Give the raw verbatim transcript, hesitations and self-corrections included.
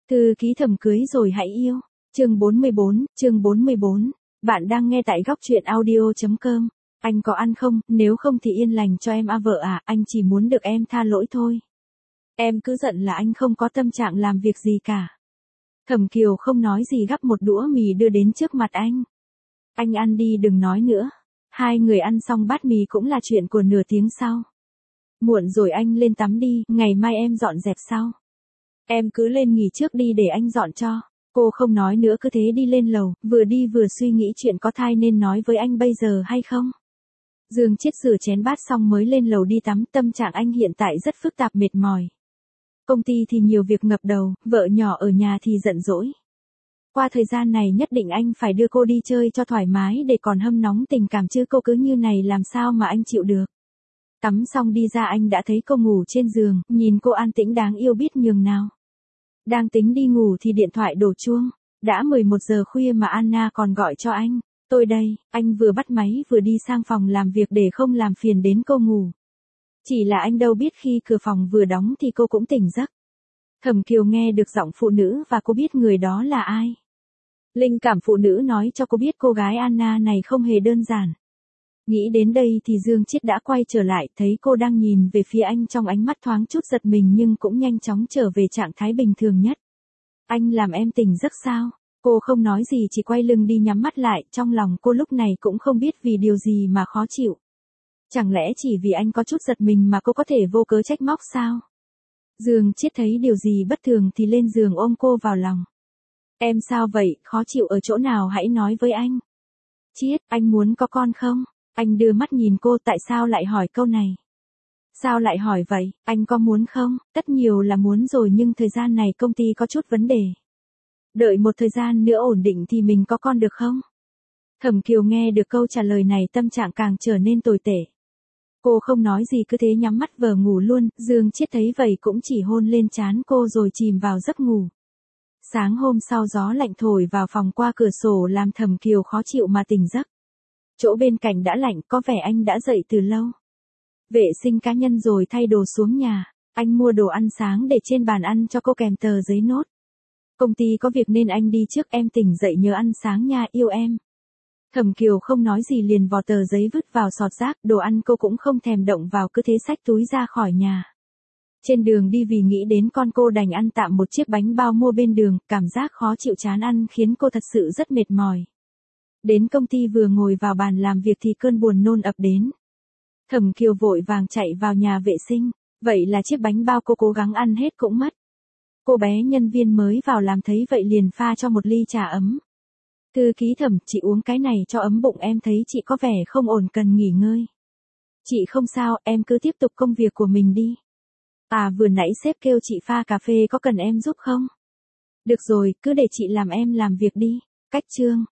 Thư ký Thẩm cưới rồi hãy yêu. Chương bốn mươi bốn, chương bốn mươi bốn. Bạn đang nghe tại góc truyện audio chấm com. Anh có ăn không, nếu không thì yên lành cho em a vợ à, anh chỉ muốn được em tha lỗi thôi. Em cứ giận là anh không có tâm trạng làm việc gì cả. Thẩm Kiều không nói gì gắp một đũa mì đưa đến trước mặt anh. Anh ăn đi đừng nói nữa. Hai người ăn xong bát mì cũng là chuyện của nửa tiếng sau. Muộn rồi anh lên tắm đi, ngày mai em dọn dẹp sau. Em cứ lên nghỉ trước đi để anh dọn cho. Cô không nói nữa cứ thế đi lên lầu, vừa đi vừa suy nghĩ chuyện có thai nên nói với anh bây giờ hay không. Dương Chiết rửa chén bát xong mới lên lầu đi tắm, tâm trạng anh hiện tại rất phức tạp mệt mỏi. Công ty thì nhiều việc ngập đầu, vợ nhỏ ở nhà thì giận dỗi. Qua thời gian này nhất định anh phải đưa cô đi chơi cho thoải mái để còn hâm nóng tình cảm chứ cô cứ như này làm sao mà anh chịu được. Tắm xong đi ra anh đã thấy cô ngủ trên giường, nhìn cô an tĩnh đáng yêu biết nhường nào. Đang tính đi ngủ thì điện thoại đổ chuông. Đã mười một giờ khuya mà Anna còn gọi cho anh. Tôi đây, anh vừa bắt máy vừa đi sang phòng làm việc để không làm phiền đến cô ngủ. Chỉ là anh đâu biết khi cửa phòng vừa đóng thì cô cũng tỉnh giấc. Thẩm Kiều nghe được giọng phụ nữ và cô biết người đó là ai. Linh cảm phụ nữ nói cho cô biết cô gái Anna này không hề đơn giản. Nghĩ đến đây thì Dương Chiết đã quay trở lại, thấy cô đang nhìn về phía anh trong ánh mắt thoáng chút giật mình nhưng cũng nhanh chóng trở về trạng thái bình thường nhất. Anh làm em tỉnh giấc sao? Cô không nói gì chỉ quay lưng đi nhắm mắt lại, trong lòng cô lúc này cũng không biết vì điều gì mà khó chịu. Chẳng lẽ chỉ vì anh có chút giật mình mà cô có thể vô cớ trách móc sao? Dương Chiết thấy điều gì bất thường thì lên giường ôm cô vào lòng. Em sao vậy, khó chịu ở chỗ nào hãy nói với anh. Chiết, anh muốn có con không? Anh đưa mắt nhìn cô, tại sao lại hỏi câu này? Sao lại hỏi vậy, anh có muốn không? Tất nhiều là muốn rồi nhưng thời gian này công ty có chút vấn đề. Đợi một thời gian nữa ổn định thì mình có con được không? Thẩm Kiều nghe được câu trả lời này tâm trạng càng trở nên tồi tệ. Cô không nói gì cứ thế nhắm mắt vờ ngủ luôn, Dương Chiết thấy vậy cũng chỉ hôn lên trán cô rồi chìm vào giấc ngủ. Sáng hôm sau gió lạnh thổi vào phòng qua cửa sổ làm Thẩm Kiều khó chịu mà tỉnh giấc. Chỗ bên cạnh đã lạnh, có vẻ anh đã dậy từ lâu. Vệ sinh cá nhân rồi thay đồ xuống nhà, anh mua đồ ăn sáng để trên bàn ăn cho cô kèm tờ giấy nốt. Công ty có việc nên anh đi trước, em tỉnh dậy nhớ ăn sáng nha, yêu em. Thẩm Kiều không nói gì liền vò tờ giấy vứt vào sọt rác, đồ ăn cô cũng không thèm động vào cứ thế xách túi ra khỏi nhà. Trên đường đi vì nghĩ đến con cô đành ăn tạm một chiếc bánh bao mua bên đường, cảm giác khó chịu chán ăn khiến cô thật sự rất mệt mỏi. Đến công ty vừa ngồi vào bàn làm việc thì cơn buồn nôn ập đến. Thẩm Kiều vội vàng chạy vào nhà vệ sinh, vậy là chiếc bánh bao cô cố gắng ăn hết cũng mất. Cô bé nhân viên mới vào làm thấy vậy liền pha cho một ly trà ấm. Thư ký Thẩm, chị uống cái này cho ấm bụng, em thấy chị có vẻ không ổn cần nghỉ ngơi. Chị không sao, em cứ tiếp tục công việc của mình đi. À vừa nãy sếp kêu chị pha cà phê có cần em giúp không? Được rồi, cứ để chị làm em làm việc đi. Cách chương.